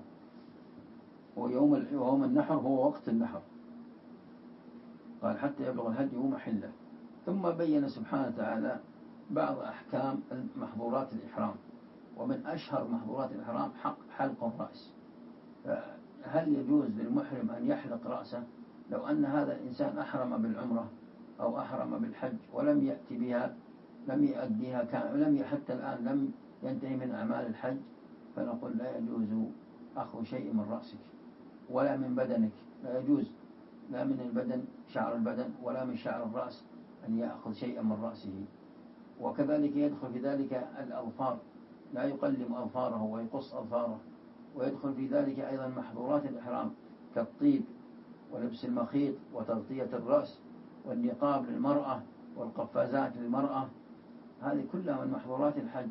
Speaker 1: ويوم النحر هو وقت النحر. قال حتى يبلغ الهدي محله. ثم بين سبحانه وتعالى بعض أحكام محظورات الإحرام، ومن أشهر محظورات الإحرام حلق الرأس. هل يجوز للمحرم أن يحلق رأسه لو أن هذا الإنسان أحرم بالعمرة أو أحرم بالحج ولم يأتي بها، لم يؤديها حتى الآن لم ينتهي من أعمال الحج؟ فنقول لا يجوز أخذ شيء من رأسك ولا من بدنك، لا يجوز لا من البدن شعر البدن ولا من شعر الرأس أن يأخذ شيئا من رأسه. وكذلك يدخل في ذلك الأظفار، لا يقلم أظفاره ويقص أظفاره. ويدخل في ذلك أيضا محظورات الإحرام كالطيب ولبس المخيط وتغطية الرأس والنقاب للمرأة والقفازات للمرأة، هذه كلها من محظورات الحج.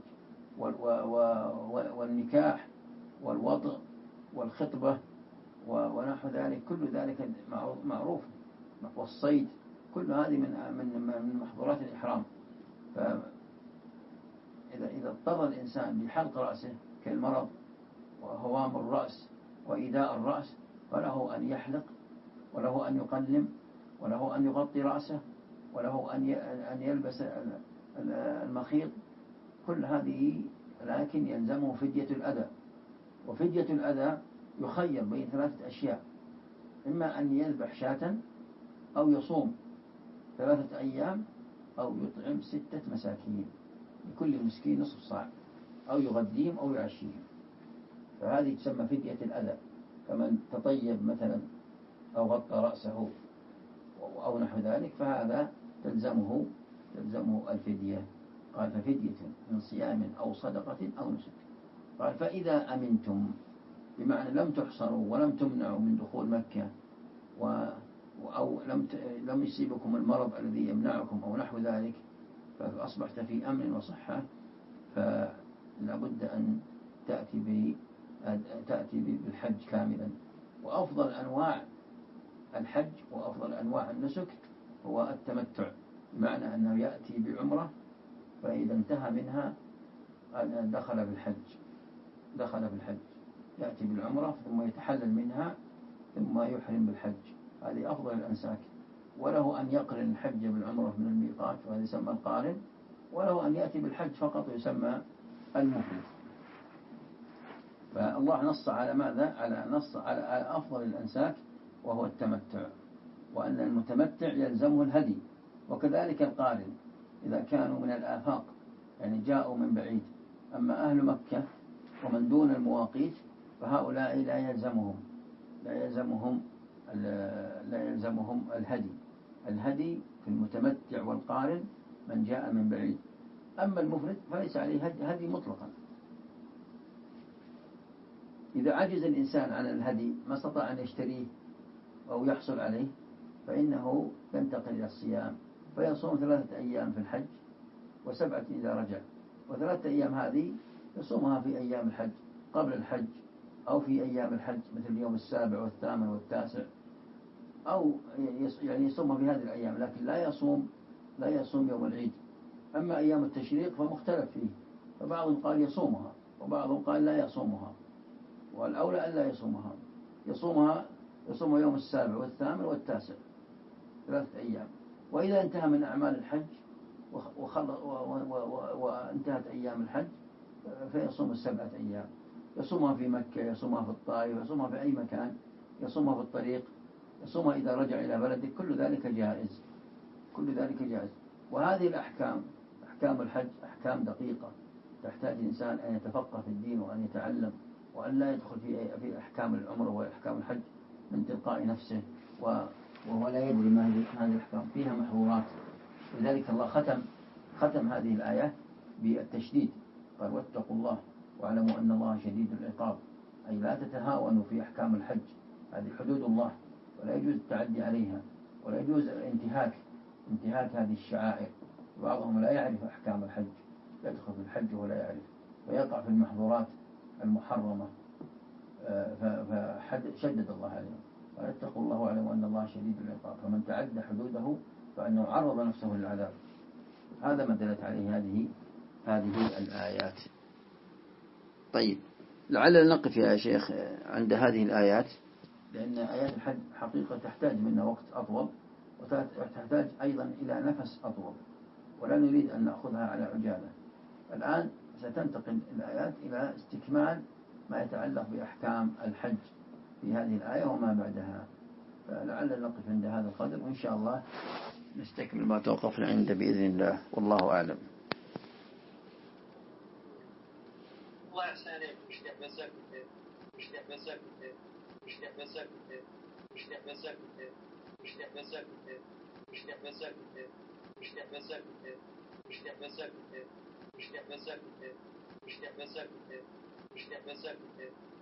Speaker 1: والنكاح والوطء والخطبة ونحو ذلك، كل ذلك معروف، والصيد، كل هذه من محظورات الإحرام. فإذا اضطر الإنسان لحلق رأسه كالمرض وهوام الرأس وإيذاء الرأس، فله أن يحلق وله أن يقلم وله أن يغطي رأسه وله أن يلبس المخيط، كل هذه، لكن يلزمه فدية الأذى. وفدية الأذى يخير بين 3 أشياء: إما أن يذبح شاة أو يصوم 3 أيام أو يطعم 6 مساكين، لكل مسكين نصف صاع، أو يغديهم أو يعشيهم. فهذه تسمى فدية الأذى، كمن تطيب مثلا أو غطى رأسه أو نحو ذلك، فهذا تلزمه الفدية. قال ففدية من صيام أو صدقة أو نسك. قال فإذا أمنتم، بمعنى لم تحصروا ولم تمنعوا من دخول مكة أو لم يصيبكم المرض الذي يمنعكم أو نحو ذلك، فأصبحت في أمن وصحة، فلا بد أن تأتي بالحج كاملا. وأفضل أنواع الحج وأفضل أنواع النسك هو التمتع، بمعنى أنه يأتي بعمرة فإذا انتهى منها دخل في الحج، يأتي بالعمرة ثم يتحلل منها ثم يحرم بالحج. هذه أفضل الأنساك. وله أن يقرن الحج بالعمرة من الميقات وهذا يسمى القارن، وله أن يأتي بالحج فقط ويسمى المفرد. فالله نص على ماذا؟ على أفضل الأنساك وهو التمتع، وأن المتمتع يلزمه الهدي. وكذلك القارن إذا كانوا من الآفاق يعني جاءوا من بعيد. أما أهل مكة ومن دون المواقيت فهؤلاء لا يلزمهم الهدي في المتمتع والقارن من جاء من بعيد. أما المفرد فليس عليه هدي مطلقا. إذا عجز الإنسان عن الهدي ما استطاع أن يشتريه أو يحصل عليه فإنه ينتقل إلى الصيام، فيصوم 3 أيام في الحج و7 إذا رجع. و3 أيام هذه يصومها في أيام الحج قبل الحج أو في أيام الحج مثل اليوم 7 و8 و9، أو يعني يصومها في هذه الأيام، لكن لا يصوم يوم العيد. أما أيام التشريق فمختلف فيه، فبعضهم قال يصومها وبعضهم قال لا يصومها، والأولى أن لا يصومها يوم 7 و8 و9 3 أيام. وإذا انتهى من أعمال الحج وانتهت أيام الحج فيصوم 7 أيام، يصومها في مكة، يصومها في الطائف، يصومها في أي مكان، يصومها في الطريق، يصومها إذا رجع إلى بلده. كل ذلك جائز. وهذه الأحكام، أحكام الحج أحكام دقيقة تحتاج الإنسان أن يتفقه في الدين وأن يتعلم، وأن لا يدخل في أحكام العمر وأحكام الحج من تلقاء نفسه وهو لا يدري ما هذه الأحكام، فيها محظورات. لذلك الله ختم هذه الآية بالتشديد، قال واتقوا الله واعلموا أن الله شديد العقاب، أي لا تتهاونوا في أحكام الحج. هذه حدود الله ولا يجوز التعدي عليها، ولا يجوز انتهاك هذه الشعائر. بعضهم لا يعرف أحكام الحج، يدخل في الحج ولا يعرف ويقع في المحظورات المحرمة، فشدد الله عليهم. واتقوا الله واعلموا أن الله شديد العقاب، فمن تعدى حدوده فإنه عرض نفسه للعذاب. هذا ما دلت عليه هذه الآيات. طيب، لعلنا نقف يا شيخ عند هذه الآيات، لأن آيات الحج حقيقة تحتاج منا وقت أطول، وتحتاج أيضا إلى نفس أطول، ولا نريد أن نأخذها على عجالة. الآن ستنتقل الآيات إلى استكمال ما يتعلق بأحكام الحج في هذه الآية وما بعدها، فلعلنا نقف عند هذا القدر، وإن شاء الله نستكمل ما توقفنا عنده بإذن الله، والله أعلم.
Speaker 2: الله يحسن عليك. مش